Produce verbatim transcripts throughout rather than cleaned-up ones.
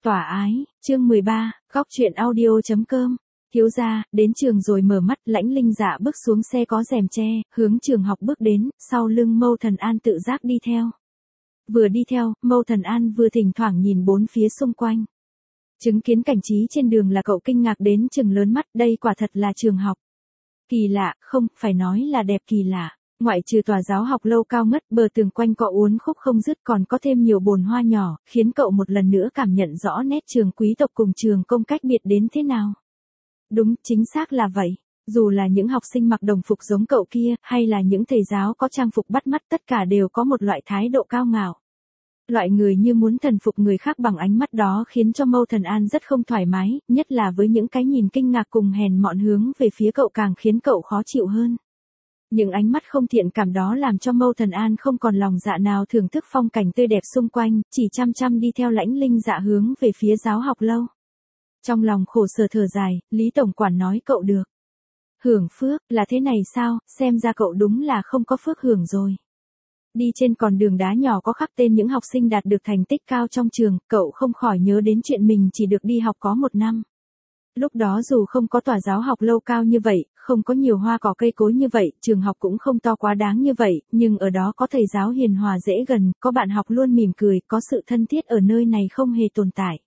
Tỏa ái, chương mười ba, góc truyện audio.com. Thiếu gia, đến trường rồi mở mắt, Lãnh Linh Dạ bước xuống xe có rèm che, hướng trường học bước đến, sau lưng Mâu Thần An tự giác đi theo. Vừa đi theo, Mâu Thần An vừa thỉnh thoảng nhìn bốn phía xung quanh. Chứng kiến cảnh trí trên đường là cậu kinh ngạc đến trừng lớn mắt, đây quả thật là trường học. Kỳ lạ, không, phải nói là đẹp kỳ lạ. Ngoại trừ tòa giáo học lâu cao ngất, bờ tường quanh cọ uốn khúc không dứt, còn có thêm nhiều bồn hoa nhỏ, khiến cậu một lần nữa cảm nhận rõ nét trường quý tộc cùng trường công cách biệt đến thế nào. Đúng, chính xác là vậy. Dù là những học sinh mặc đồng phục giống cậu kia, hay là những thầy giáo có trang phục bắt mắt, tất cả đều có một loại thái độ cao ngạo. Loại người như muốn thần phục người khác bằng ánh mắt đó khiến cho Mâu Thần An rất không thoải mái, nhất là với những cái nhìn kinh ngạc cùng hèn mọn hướng về phía cậu càng khiến cậu khó chịu hơn. Những ánh mắt không thiện cảm đó làm cho Mâu Thần An không còn lòng dạ nào thưởng thức phong cảnh tươi đẹp xung quanh, chỉ chăm chăm đi theo Lãnh Linh Dạ hướng về phía giáo học lâu. Trong lòng khổ sở thở dài, Lý Tổng Quản nói cậu được hưởng phước, là thế này sao, xem ra cậu đúng là không có phước hưởng rồi. Đi trên con đường đá nhỏ có khắc tên những học sinh đạt được thành tích cao trong trường, cậu không khỏi nhớ đến chuyện mình chỉ được đi học có một năm. Lúc đó dù không có tòa giáo học lâu cao như vậy, không có nhiều hoa cỏ cây cối như vậy, trường học cũng không to quá đáng như vậy, nhưng ở đó có thầy giáo hiền hòa dễ gần, có bạn học luôn mỉm cười, có sự thân thiết ở nơi này không hề tồn tại.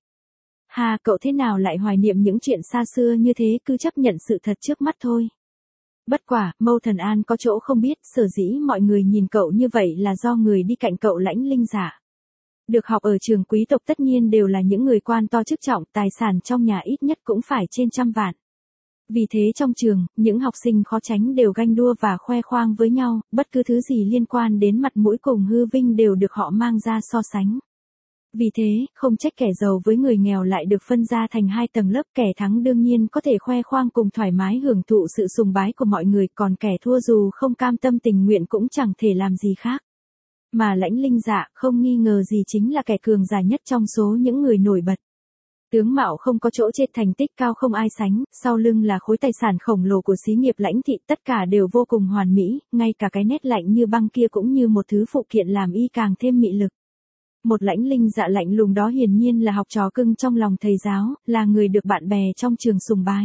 Hà, cậu thế nào lại hoài niệm những chuyện xa xưa như thế, cứ chấp nhận sự thật trước mắt thôi. Bất quả, Mâu Thần An có chỗ không biết, sở dĩ mọi người nhìn cậu như vậy là do người đi cạnh cậu Lãnh Linh Dạ. Được học ở trường quý tộc tất nhiên đều là những người quan to chức trọng, tài sản trong nhà ít nhất cũng phải trên trăm vạn. Vì thế trong trường, những học sinh khó tránh đều ganh đua và khoe khoang với nhau, bất cứ thứ gì liên quan đến mặt mũi cùng hư vinh đều được họ mang ra so sánh. Vì thế, không trách kẻ giàu với người nghèo lại được phân ra thành hai tầng lớp, kẻ thắng đương nhiên có thể khoe khoang cùng thoải mái hưởng thụ sự sùng bái của mọi người, còn kẻ thua dù không cam tâm tình nguyện cũng chẳng thể làm gì khác. Mà Lãnh Linh Dạ không nghi ngờ gì chính là kẻ cường giả nhất trong số những người nổi bật. Tướng mạo không có chỗ chết, thành tích cao không ai sánh, sau lưng là khối tài sản khổng lồ của xí nghiệp Lãnh thị, tất cả đều vô cùng hoàn mỹ, ngay cả cái nét lạnh như băng kia cũng như một thứ phụ kiện làm y càng thêm mị lực. Một Lãnh Linh Dạ lạnh lùng đó hiển nhiên là học trò cưng trong lòng thầy giáo, là người được bạn bè trong trường sùng bái.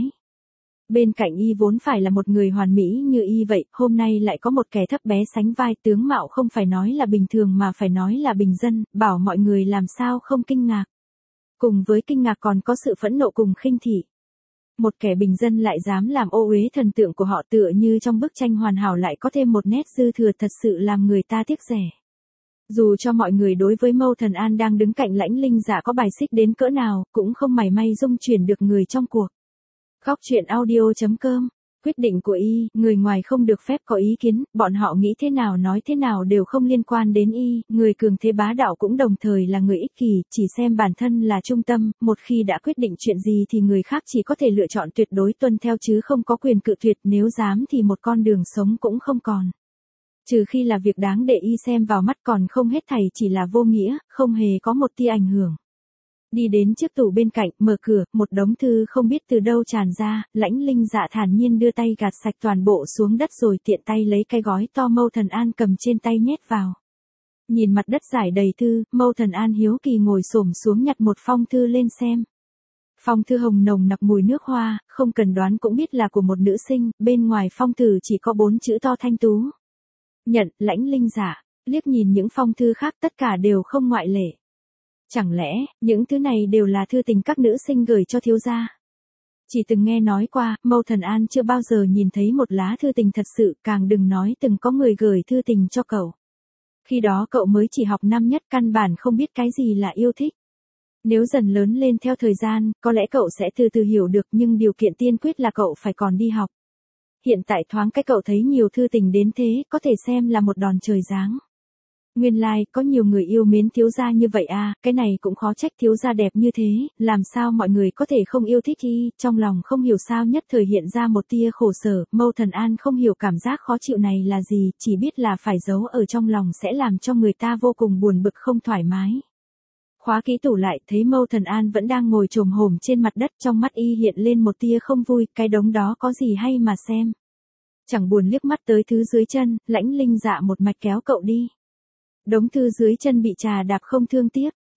Bên cạnh y vốn phải là một người hoàn mỹ như y vậy, hôm nay lại có một kẻ thấp bé sánh vai, tướng mạo không phải nói là bình thường mà phải nói là bình dân, bảo mọi người làm sao không kinh ngạc. Cùng với kinh ngạc còn có sự phẫn nộ cùng khinh thị. Một kẻ bình dân lại dám làm ô uế thần tượng của họ, tựa như trong bức tranh hoàn hảo lại có thêm một nét dư thừa, thật sự làm người ta tiếc rẻ. Dù cho mọi người đối với Mâu Thần An đang đứng cạnh Lãnh Linh Dạ có bài xích đến cỡ nào, cũng không mảy may dung chuyển được người trong cuộc. Góc truyện audio.com. Quyết định của y, người ngoài không được phép có ý kiến, bọn họ nghĩ thế nào nói thế nào đều không liên quan đến y, người cường thế bá đạo cũng đồng thời là người ích kỷ, chỉ xem bản thân là trung tâm, một khi đã quyết định chuyện gì thì người khác chỉ có thể lựa chọn tuyệt đối tuân theo chứ không có quyền cự tuyệt, nếu dám thì một con đường sống cũng không còn. Trừ khi là việc đáng để y xem vào mắt, còn không hết thảy chỉ là vô nghĩa, không hề có một tia ảnh hưởng. Đi đến chiếc tủ bên cạnh, mở cửa, một đống thư không biết từ đâu tràn ra, Lãnh Linh Dạ thản nhiên đưa tay gạt sạch toàn bộ xuống đất rồi tiện tay lấy cái gói to Mâu Thần An cầm trên tay nhét vào. Nhìn mặt đất rải đầy thư, Mâu Thần An hiếu kỳ ngồi xổm xuống nhặt một phong thư lên xem. Phong thư hồng nồng nặc mùi nước hoa, không cần đoán cũng biết là của một nữ sinh, bên ngoài phong thư chỉ có bốn chữ to thanh tú. Nhận, Lãnh Linh Dạ, liếc nhìn những phong thư khác tất cả đều không ngoại lệ. Chẳng lẽ, những thứ này đều là thư tình các nữ sinh gửi cho thiếu gia? Chỉ từng nghe nói qua, Mâu Thần An chưa bao giờ nhìn thấy một lá thư tình thật sự, càng đừng nói từng có người gửi thư tình cho cậu. Khi đó cậu mới chỉ học năm nhất, căn bản không biết cái gì là yêu thích. Nếu dần lớn lên theo thời gian, có lẽ cậu sẽ từ từ hiểu được, nhưng điều kiện tiên quyết là cậu phải còn đi học. Hiện tại thoáng cái cậu thấy nhiều thư tình đến thế, có thể xem là một đòn trời giáng. Nguyên lai, like, có nhiều người yêu mến thiếu gia như vậy à, cái này cũng khó trách, thiếu gia đẹp như thế, làm sao mọi người có thể không yêu thích y, trong lòng không hiểu sao nhất thời hiện ra một tia khổ sở, Mâu Thần An không hiểu cảm giác khó chịu này là gì, chỉ biết là phải giấu ở trong lòng sẽ làm cho người ta vô cùng buồn bực không thoải mái. Khóa kỹ tủ lại, thấy Mâu Thần An vẫn đang ngồi chồm hổm trên mặt đất, trong mắt y hiện lên một tia không vui, cái đống đó có gì hay mà xem. Chẳng buồn liếc mắt tới thứ dưới chân, Lãnh Linh Dạ một mạch kéo cậu đi. Đống thư dưới chân bị trà đạp không thương tiếc,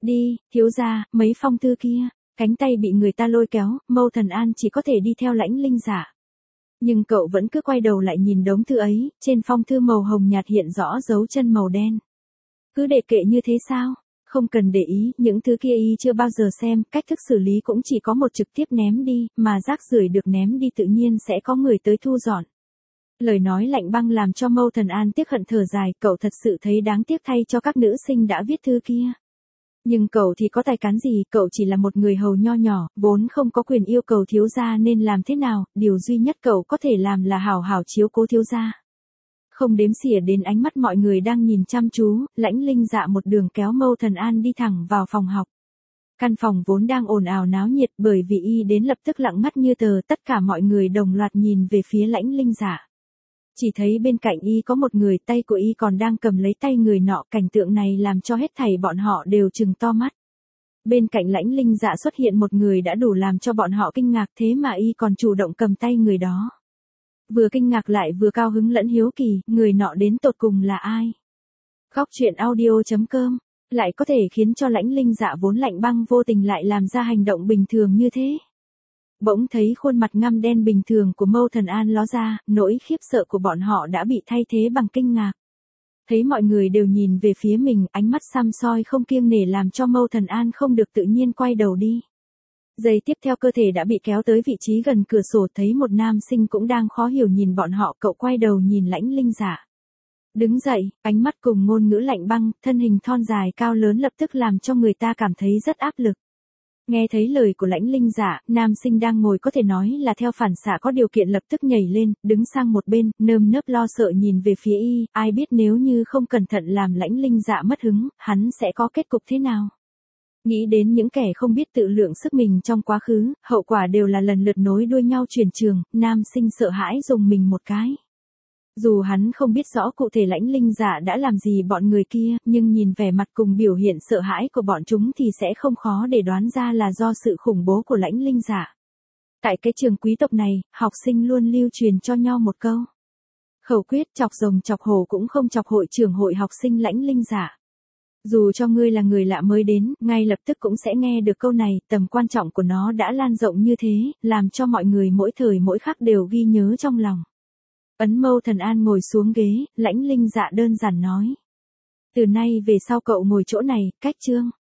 Đi, thiếu gia, mấy phong thư kia. Cánh tay bị người ta lôi kéo, Mâu Thần An chỉ có thể đi theo Lãnh Linh Dạ. Nhưng cậu vẫn cứ quay đầu lại nhìn đống thư ấy, trên phong thư màu hồng nhạt hiện rõ dấu chân màu đen. Cứ để kệ như thế sao? Không cần để ý, những thứ kia y chưa bao giờ xem, cách thức xử lý cũng chỉ có một trực tiếp ném đi, mà rác rưởi được ném đi tự nhiên sẽ có người tới thu dọn. Lời nói lạnh băng làm cho Mâu Thần An tiếc hận thở dài, cậu thật sự thấy đáng tiếc thay cho các nữ sinh đã viết thư kia. Nhưng cậu thì có tài cán gì, cậu chỉ là một người hầu nho nhỏ, vốn không có quyền yêu cầu thiếu gia nên làm thế nào, điều duy nhất cậu có thể làm là hảo hảo chiếu cố thiếu gia. Không đếm xỉa đến ánh mắt mọi người đang nhìn chăm chú, Lãnh Linh Dạ một đường kéo Mâu Thần An đi thẳng vào phòng học. Căn phòng vốn đang ồn ào náo nhiệt bởi vì y đến lập tức lặng ngắt như tờ, tất cả mọi người đồng loạt nhìn về phía Lãnh Linh Dạ. Chỉ thấy bên cạnh y có một người, tay của y còn đang cầm lấy tay người nọ, cảnh tượng này làm cho hết thảy bọn họ đều trừng to mắt. Bên cạnh Lãnh Linh Dạ xuất hiện một người đã đủ làm cho bọn họ kinh ngạc, thế mà y còn chủ động cầm tay người đó. Vừa kinh ngạc lại vừa cao hứng lẫn hiếu kỳ, người nọ đến tột cùng là ai? Góc truyện audio chấm com lại có thể khiến cho Lãnh Linh Dạ vốn lạnh băng vô tình lại làm ra hành động bình thường như thế. Bỗng thấy khuôn mặt ngăm đen bình thường của Mâu Thần An ló ra, nỗi khiếp sợ của bọn họ đã bị thay thế bằng kinh ngạc. Thấy mọi người đều nhìn về phía mình, ánh mắt săm soi không kiêng nể làm cho Mâu Thần An không được tự nhiên quay đầu đi. Giây tiếp theo cơ thể đã bị kéo tới vị trí gần cửa sổ, thấy một nam sinh cũng đang khó hiểu nhìn bọn họ, cậu quay đầu nhìn Lãnh Linh Dạ. Đứng dậy, ánh mắt cùng ngôn ngữ lạnh băng, thân hình thon dài cao lớn lập tức làm cho người ta cảm thấy rất áp lực. Nghe thấy lời của Lãnh Linh Dạ, nam sinh đang ngồi có thể nói là theo phản xạ có điều kiện lập tức nhảy lên, đứng sang một bên, nơm nớp lo sợ nhìn về phía y, ai biết nếu như không cẩn thận làm Lãnh Linh Dạ mất hứng, hắn sẽ có kết cục thế nào. Nghĩ đến những kẻ không biết tự lượng sức mình trong quá khứ, hậu quả đều là lần lượt nối đuôi nhau chuyển trường, nam sinh sợ hãi dùng mình một cái. Dù hắn không biết rõ cụ thể Lãnh Linh Dạ đã làm gì bọn người kia, nhưng nhìn vẻ mặt cùng biểu hiện sợ hãi của bọn chúng thì sẽ không khó để đoán ra là do sự khủng bố của Lãnh Linh Dạ. Tại cái trường quý tộc này, học sinh luôn lưu truyền cho nhau một câu. Khẩu quyết chọc rồng chọc hổ cũng không chọc hội trưởng hội học sinh Lãnh Linh Dạ. Dù cho ngươi là người lạ mới đến, ngay lập tức cũng sẽ nghe được câu này, tầm quan trọng của nó đã lan rộng như thế, làm cho mọi người mỗi thời mỗi khắc đều ghi nhớ trong lòng. Ấn Mâu Thần An ngồi xuống ghế, Lãnh Linh Dạ đơn giản nói. Từ nay về sau cậu ngồi chỗ này, cách chương.